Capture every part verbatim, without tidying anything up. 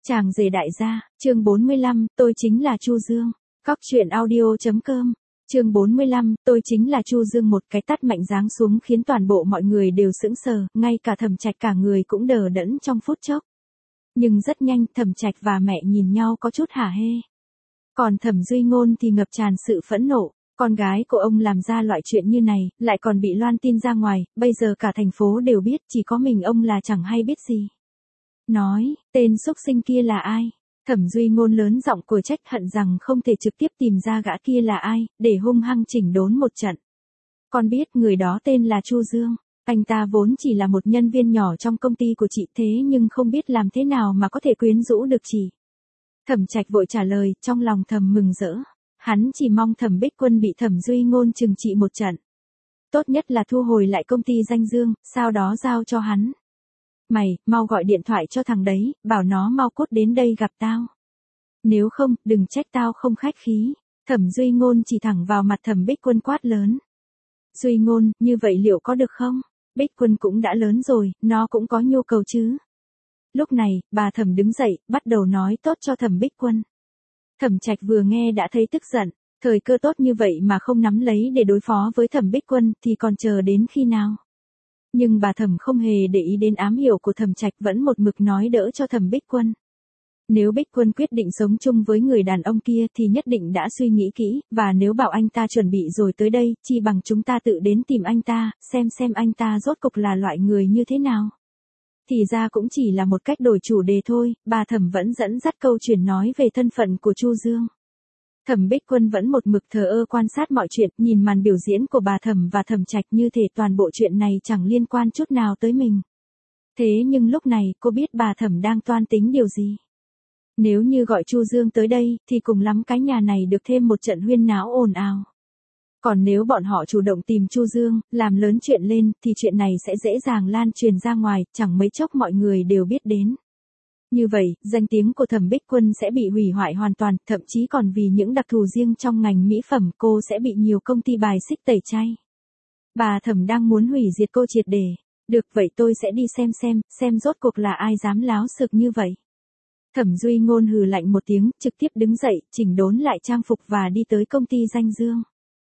Chàng rể đại gia, chương bốn mươi lăm, tôi chính là Chu Dương. Cóc truyện audio chấm com. Chương bốn mươi lăm, tôi chính là Chu Dương, một cái tát mạnh giáng xuống khiến toàn bộ mọi người đều sững sờ, ngay cả Thẩm Trạch cả người cũng đờ đẫn trong phút chốc. Nhưng rất nhanh, Thẩm Trạch và mẹ nhìn nhau có chút hả hê. Còn Thẩm Duy Ngôn thì ngập tràn sự phẫn nộ. Con gái của ông làm ra loại chuyện như này, lại còn bị loan tin ra ngoài, bây giờ cả thành phố đều biết, chỉ có mình ông là chẳng hay biết gì. Nói, tên xúc sinh kia là ai? Thẩm Duy Ngôn lớn giọng của trách hận rằng không thể trực tiếp tìm ra gã kia là ai, để hung hăng chỉnh đốn một trận. Con biết người đó tên là Chu Dương. Anh ta vốn chỉ là một nhân viên nhỏ trong công ty của chị, thế nhưng không biết làm thế nào mà có thể quyến rũ được chị. Thẩm Trạch vội trả lời, trong lòng thầm mừng rỡ. Hắn chỉ mong Thẩm Bích Quân bị Thẩm Duy Ngôn trừng trị một trận. Tốt nhất là thu hồi lại công ty danh Dương, sau đó giao cho hắn. Mày, mau gọi điện thoại cho thằng đấy, bảo nó mau cút đến đây gặp tao. Nếu không, đừng trách tao không khách khí. Thẩm Duy Ngôn chỉ thẳng vào mặt Thẩm Bích Quân quát lớn. Duy Ngôn, như vậy liệu có được không? Bích Quân cũng đã lớn rồi, nó cũng có nhu cầu chứ. Lúc này, bà Thẩm đứng dậy, bắt đầu nói tốt cho Thẩm Bích Quân. Thẩm Trạch vừa nghe đã thấy tức giận, thời cơ tốt như vậy mà không nắm lấy để đối phó với Thẩm Bích Quân thì còn chờ đến khi nào? Nhưng bà Thẩm không hề để ý đến ám hiệu của Thẩm Trạch, vẫn một mực nói đỡ cho Thẩm Bích Quân. Nếu Bích Quân quyết định sống chung với người đàn ông kia thì nhất định đã suy nghĩ kỹ, và nếu bảo anh ta chuẩn bị rồi tới đây, chi bằng chúng ta tự đến tìm anh ta, xem xem anh ta rốt cục là loại người như thế nào. Thì ra cũng chỉ là một cách đổi chủ đề thôi, bà Thẩm vẫn dẫn dắt câu chuyện nói về thân phận của Chu Dương. Thẩm Bích Quân vẫn một mực thờ ơ quan sát mọi chuyện, nhìn màn biểu diễn của bà Thẩm và Thẩm Trạch như thể toàn bộ chuyện này chẳng liên quan chút nào tới mình. Thế nhưng lúc này cô biết bà Thẩm đang toan tính điều gì. Nếu như gọi Chu Dương tới đây thì cùng lắm cái nhà này được thêm một trận huyên náo ồn ào. Còn nếu bọn họ chủ động tìm Chu Dương, làm lớn chuyện lên thì chuyện này sẽ dễ dàng lan truyền ra ngoài, chẳng mấy chốc mọi người đều biết đến. Như vậy, danh tiếng của Thẩm Bích Quân sẽ bị hủy hoại hoàn toàn, thậm chí còn vì những đặc thù riêng trong ngành mỹ phẩm cô sẽ bị nhiều công ty bài xích tẩy chay. Bà Thẩm đang muốn hủy diệt cô triệt để. Được vậy tôi sẽ đi xem xem, xem rốt cuộc là ai dám láo xược như vậy. Thẩm Duy Ngôn hừ lạnh một tiếng, trực tiếp đứng dậy, chỉnh đốn lại trang phục và đi tới công ty danh Dương.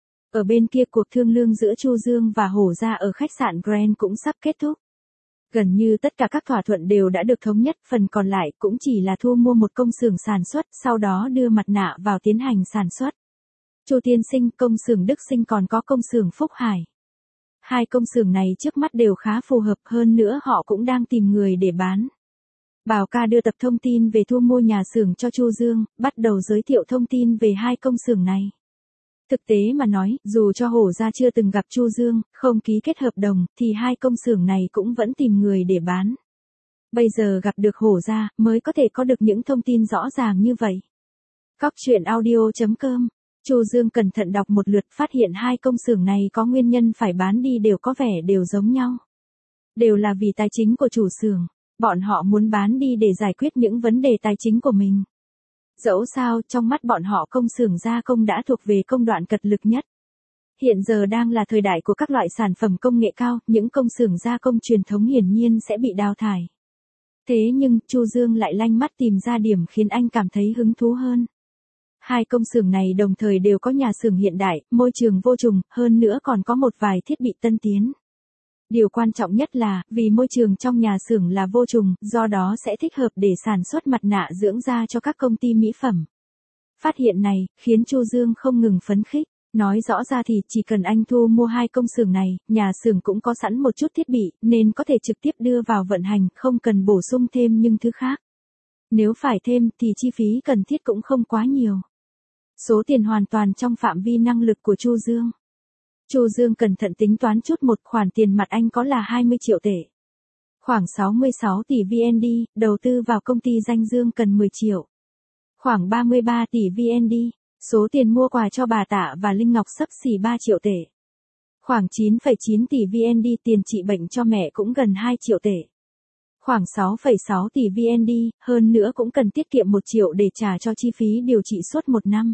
Ở bên kia cuộc thương lượng giữa Chu Dương và Hổ Gia ở khách sạn Grand cũng sắp kết thúc. Gần như tất cả các thỏa thuận đều đã được thống nhất, phần còn lại cũng chỉ là thu mua một công xưởng sản xuất, sau đó đưa mặt nạ vào tiến hành sản xuất. Chu Tiên Sinh, công xưởng Đức Sinh còn có công xưởng Phúc Hải. Hai công xưởng này trước mắt đều khá phù hợp, hơn nữa họ cũng đang tìm người để bán. Bảo ca đưa tập thông tin về thu mua nhà xưởng cho Chu Dương, bắt đầu giới thiệu thông tin về hai công xưởng này. Thực tế mà nói, dù cho Hổ Gia chưa từng gặp Chu Dương, không ký kết hợp đồng, thì hai công xưởng này cũng vẫn tìm người để bán. Bây giờ gặp được Hổ Gia, mới có thể có được những thông tin rõ ràng như vậy. Cóc truyện audio chấm com. Chu Dương cẩn thận đọc một lượt, phát hiện hai công xưởng này có nguyên nhân phải bán đi đều có vẻ đều giống nhau. Đều là vì tài chính của chủ xưởng. Bọn họ muốn bán đi để giải quyết những vấn đề tài chính của mình. Dẫu sao, trong mắt bọn họ công xưởng gia công đã thuộc về công đoạn cật lực nhất. Hiện giờ đang là thời đại của các loại sản phẩm công nghệ cao, những công xưởng gia công truyền thống hiển nhiên sẽ bị đào thải. Thế nhưng, Chu Dương lại lanh mắt tìm ra điểm khiến anh cảm thấy hứng thú hơn. Hai công xưởng này đồng thời đều có nhà xưởng hiện đại, môi trường vô trùng, hơn nữa còn có một vài thiết bị tân tiến. Điều quan trọng nhất là, vì môi trường trong nhà xưởng là vô trùng, do đó sẽ thích hợp để sản xuất mặt nạ dưỡng da cho các công ty mỹ phẩm. Phát hiện này, khiến Chu Dương không ngừng phấn khích. Nói rõ ra thì chỉ cần anh thu mua hai công xưởng này, nhà xưởng cũng có sẵn một chút thiết bị, nên có thể trực tiếp đưa vào vận hành, không cần bổ sung thêm những thứ khác. Nếu phải thêm thì chi phí cần thiết cũng không quá nhiều. Số tiền hoàn toàn trong phạm vi năng lực của Chu Dương. Chu Dương cẩn thận tính toán chút, một khoản tiền mặt anh có là hai mươi triệu tệ. Khoảng sáu mươi sáu tỷ vê en đê, đầu tư vào công ty danh Dương cần mười triệu. Khoảng ba mươi ba tỷ vê en đê, số tiền mua quà cho bà Tạ và Linh Ngọc xấp xỉ ba triệu tệ. Khoảng chín phẩy chín tỷ vê en đê tiền trị bệnh cho mẹ cũng gần hai triệu tệ. Khoảng sáu phẩy sáu tỷ vê en đê, hơn nữa cũng cần tiết kiệm một triệu để trả cho chi phí điều trị suốt một năm.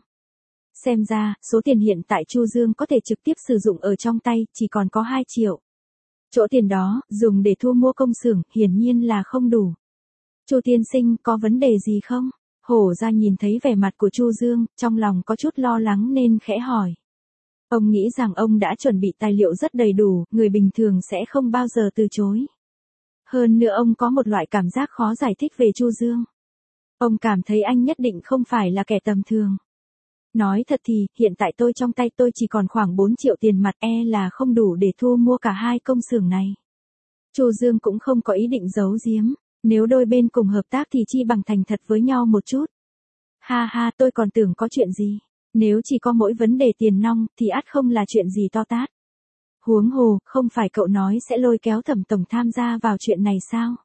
Xem ra, số tiền hiện tại Chu Dương có thể trực tiếp sử dụng ở trong tay, chỉ còn có hai triệu. Chỗ tiền đó, dùng để thu mua công xưởng, hiển nhiên là không đủ. Chu tiên sinh có vấn đề gì không? Hổ ra nhìn thấy vẻ mặt của Chu Dương, trong lòng có chút lo lắng nên khẽ hỏi. Ông nghĩ rằng ông đã chuẩn bị tài liệu rất đầy đủ, người bình thường sẽ không bao giờ từ chối. Hơn nữa ông có một loại cảm giác khó giải thích về Chu Dương. Ông cảm thấy anh nhất định không phải là kẻ tầm thường. Nói thật thì, hiện tại tôi trong tay tôi chỉ còn khoảng bốn triệu tiền mặt, e là không đủ để thu mua cả hai công xưởng này. Chu Dương cũng không có ý định giấu giếm, nếu đôi bên cùng hợp tác thì chi bằng thành thật với nhau một chút. Ha ha, tôi còn tưởng có chuyện gì, nếu chỉ có mỗi vấn đề tiền nong thì ắt không là chuyện gì to tát. Huống hồ, không phải cậu nói sẽ lôi kéo Thẩm tổng tham gia vào chuyện này sao?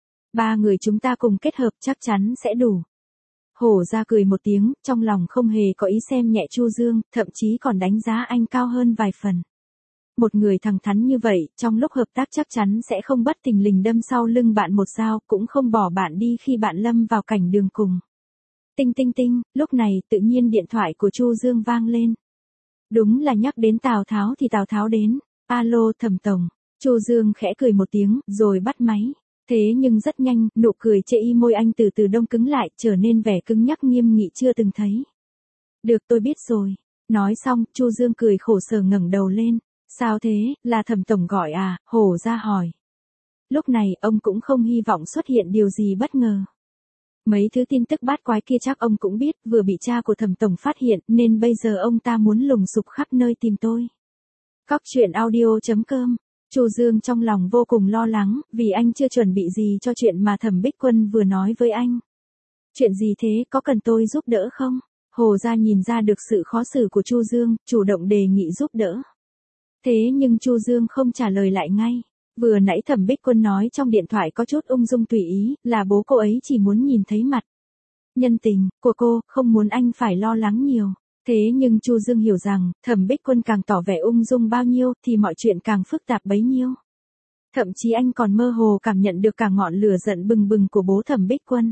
Ba người chúng ta cùng kết hợp chắc chắn sẽ đủ. Hổ ra cười một tiếng, trong lòng không hề có ý xem nhẹ Chu Dương, thậm chí còn đánh giá anh cao hơn vài phần. Một người thẳng thắn như vậy, trong lúc hợp tác chắc chắn sẽ không bất thình lình đâm sau lưng bạn một dao, cũng không bỏ bạn đi khi bạn lâm vào cảnh đường cùng. Tinh tinh tinh, lúc này tự nhiên điện thoại của Chu Dương vang lên. Đúng là nhắc đến Tào Tháo thì Tào Tháo đến. Alo Thẩm tổng. Chu Dương khẽ cười một tiếng, rồi bắt máy. Thế nhưng rất nhanh, nụ cười chê y môi anh từ từ đông cứng lại, trở nên vẻ cứng nhắc nghiêm nghị chưa từng thấy. Được, tôi biết rồi. Nói xong, Chu Dương cười khổ sở ngẩng đầu lên. Sao thế, là Thẩm tổng gọi à? Hổ ra hỏi. Lúc này, ông cũng không hy vọng xuất hiện điều gì bất ngờ. Mấy thứ tin tức bát quái kia chắc ông cũng biết, vừa bị cha của Thẩm tổng phát hiện, nên bây giờ ông ta muốn lùng sục khắp nơi tìm tôi. Cóc truyện audio chấm com. Chu Dương trong lòng vô cùng lo lắng, vì anh chưa chuẩn bị gì cho chuyện mà Thẩm Bích Quân vừa nói với anh. Chuyện gì thế, có cần tôi giúp đỡ không? Hồ gia nhìn ra được sự khó xử của Chu Dương, chủ động đề nghị giúp đỡ. Thế nhưng Chu Dương không trả lời lại ngay. Vừa nãy Thẩm Bích Quân nói trong điện thoại có chút ung dung tùy ý, là bố cô ấy chỉ muốn nhìn thấy mặt nhân tình của cô, không muốn anh phải lo lắng nhiều. Thế nhưng Chu Dương hiểu rằng, Thẩm Bích Quân càng tỏ vẻ ung dung bao nhiêu thì mọi chuyện càng phức tạp bấy nhiêu. Thậm chí anh còn mơ hồ cảm nhận được cả ngọn lửa giận bừng bừng của bố Thẩm Bích Quân.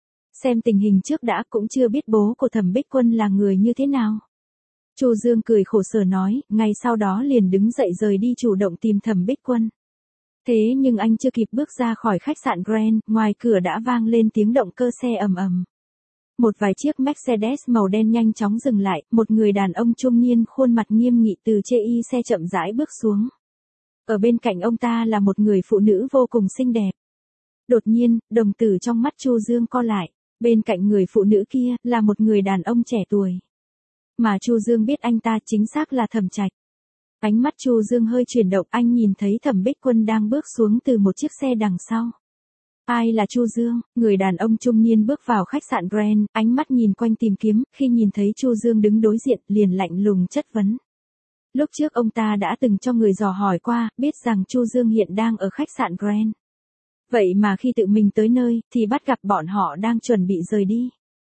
Xem tình hình trước đã, cũng chưa biết bố của Thẩm Bích Quân là người như thế nào. Chu Dương cười khổ sở nói, ngay sau đó liền đứng dậy rời đi chủ động tìm Thẩm Bích Quân. Thế nhưng anh chưa kịp bước ra khỏi khách sạn Grand, ngoài cửa đã vang lên tiếng động cơ xe ầm ầm. Một vài chiếc Mercedes màu đen nhanh chóng dừng lại, một người đàn ông trung niên khuôn mặt nghiêm nghị từ chê y xe chậm rãi bước xuống. Ở bên cạnh ông ta là một người phụ nữ vô cùng xinh đẹp. Đột nhiên, đồng tử trong mắt Chu Dương co lại, bên cạnh người phụ nữ kia là một người đàn ông trẻ tuổi. Mà Chu Dương biết anh ta chính xác là Thẩm Trạch. Ánh mắt Chu Dương hơi chuyển động, anh nhìn thấy Thẩm Bích Quân đang bước xuống từ một chiếc xe đằng sau. Ai là Chu Dương? Người đàn ông trung niên bước vào khách sạn Grand, ánh mắt nhìn quanh tìm kiếm, khi nhìn thấy Chu Dương đứng đối diện, liền lạnh lùng chất vấn. Lúc trước ông ta đã từng cho người dò hỏi qua, biết rằng Chu Dương hiện đang ở khách sạn Grand. Vậy mà khi tự mình tới nơi, thì bắt gặp bọn họ đang chuẩn bị rời đi.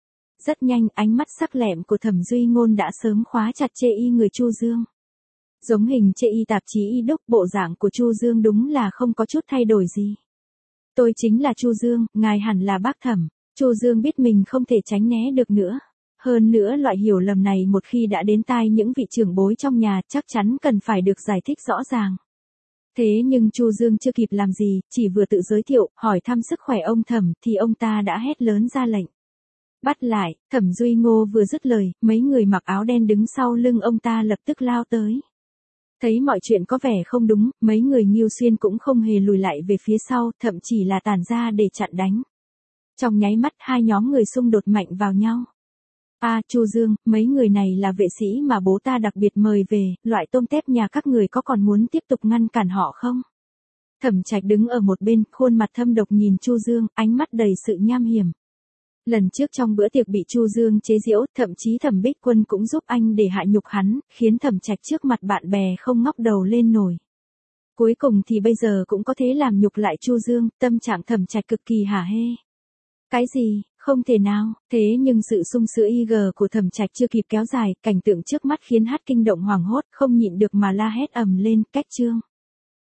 Rất nhanh, ánh mắt sắc lẹm của Thẩm Duy Ngôn đã sớm khóa chặt chê y người Chu Dương. Giống hình chê y tạp chí y đúc, bộ dạng của Chu Dương đúng là không có chút thay đổi gì. Tôi chính là Chu Dương, ngài hẳn là bác Thẩm. Chu Dương biết mình không thể tránh né được nữa. Hơn nữa loại hiểu lầm này một khi đã đến tai những vị trưởng bối trong nhà chắc chắn cần phải được giải thích rõ ràng. Thế nhưng Chu Dương chưa kịp làm gì, chỉ vừa tự giới thiệu, hỏi thăm sức khỏe ông Thẩm thì ông ta đã hét lớn ra lệnh. Bắt lại, Thẩm Duy Ngô vừa dứt lời, mấy người mặc áo đen đứng sau lưng ông ta lập tức lao tới. Thấy mọi chuyện có vẻ không đúng, mấy người Ngưu Xuyên cũng không hề lùi lại về phía sau, thậm chỉ là tản ra để chặn đánh. Trong nháy mắt hai nhóm người xung đột mạnh vào nhau. À, Chu Dương, mấy người này là vệ sĩ mà bố ta đặc biệt mời về, loại tôm tép nhà các người có còn muốn tiếp tục ngăn cản họ không? Thẩm Trạch đứng ở một bên, khuôn mặt thâm độc nhìn Chu Dương, ánh mắt đầy sự nham hiểm. Lần trước trong bữa tiệc bị Chu Dương chế giễu, thậm chí Thẩm Bích Quân cũng giúp anh để hạ nhục hắn, khiến Thẩm Trạch trước mặt bạn bè không ngóc đầu lên nổi. Cuối cùng thì bây giờ cũng có thế làm nhục lại Chu Dương, tâm trạng Thẩm Trạch cực kỳ hả hê. Cái gì, không thể nào, thế nhưng sự sung sữa i giê của Thẩm Trạch chưa kịp kéo dài, cảnh tượng trước mắt khiến hắn kinh động hoảng hốt, không nhịn được mà la hét ầm lên, cách chương.